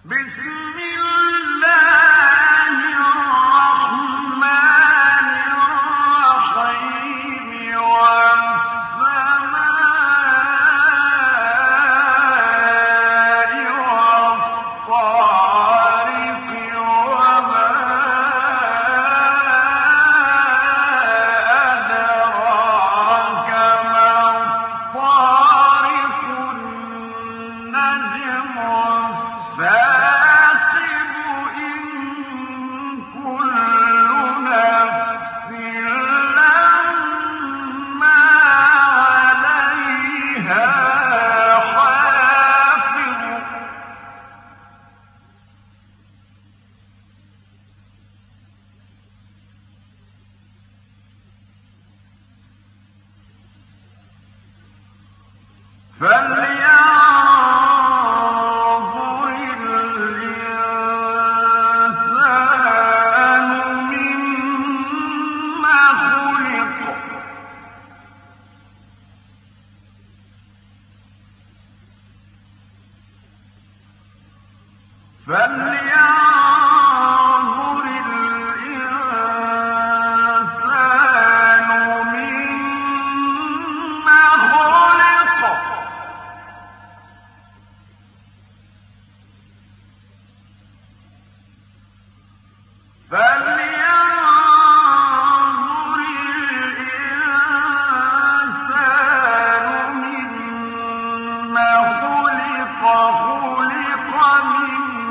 بسم الله الرحمن الرحيم والسماء والطارق وما أدراك ما الطارق النجم الثاقب إن كل نفس لما عليها حافظ فلينظر الإنسان مما خلق فلينظر الإنسان مما خلق فلينظر الإنسان مما خلق خلق من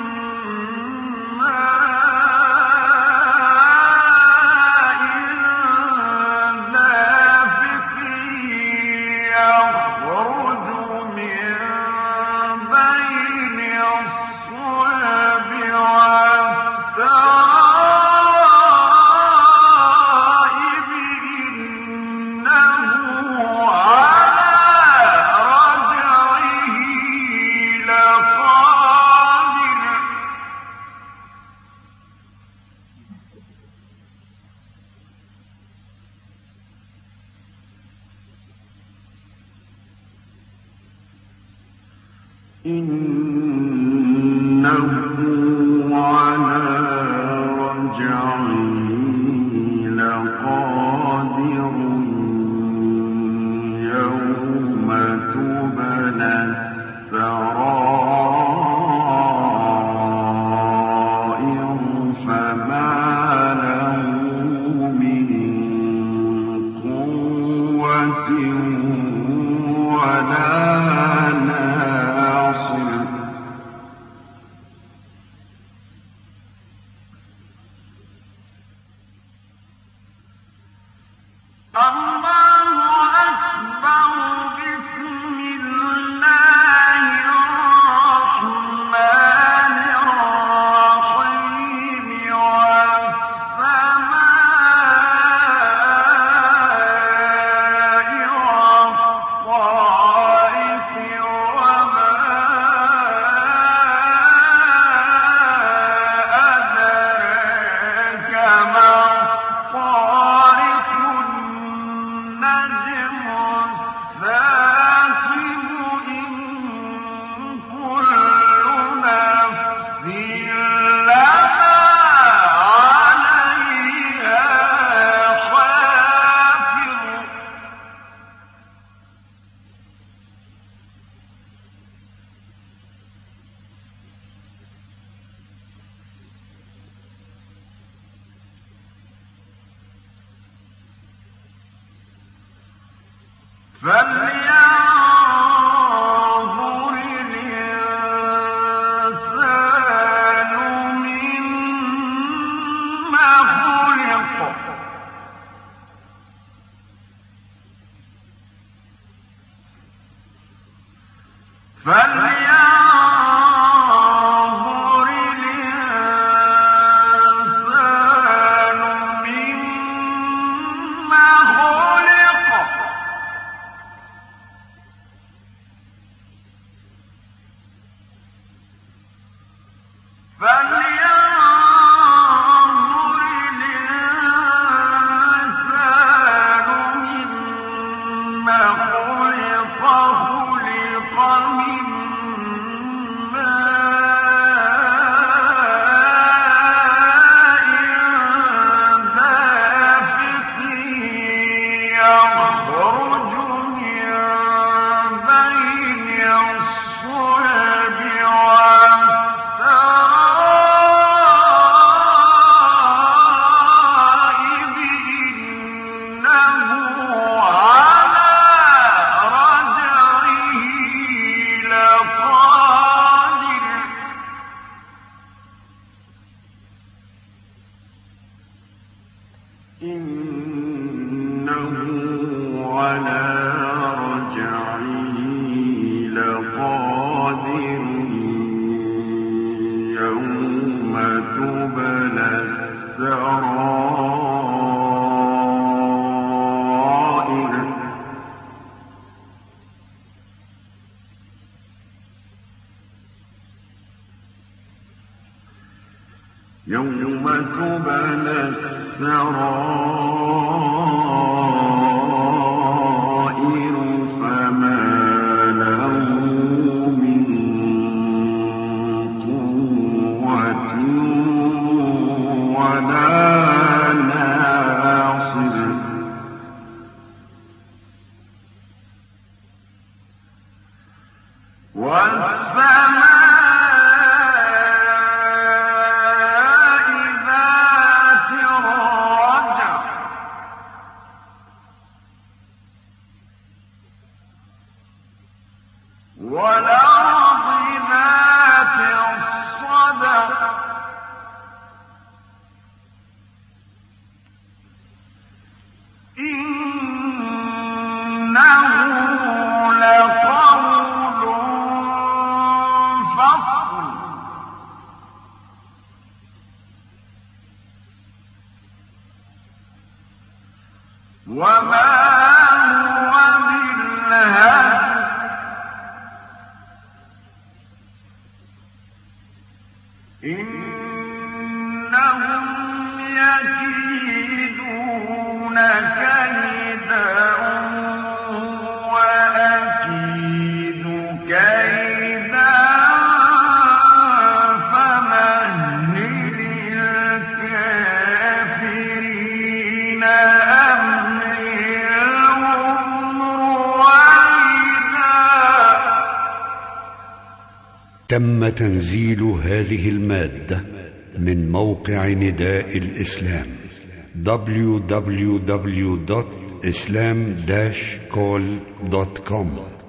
ماء دافق يخرج من بين الصلب والترائب إنه على رجعه لقادر إنه على رجعه لقادر يوم تبلى السرائر فما له من قوة ولا ناصر الله أكبر بسم الله الرحمن الرحيم والسماء والطارق وما أدراك ما الطارق النجم الثاقب إن كل نفس لما عليها حافظ فلينظر الإنسان مما خلق فلينظر الإنسان مما خلق فلينظر الإنسان مما خلق خلق من لقادر إنه على رجعه لقادر يوم تبلى السرائر يوم تبلى السرائر فما له من قوة ولا ناصر والأرض ذات الصدع إنه لقول فصل وما هو بالهزل إنهم يكيدون كيدا وأكيد كيدا فمهل الكافرين أمهلهم رويدا. تم تنزيل هذه المادة من موقع نداء الإسلام www.islam-call.com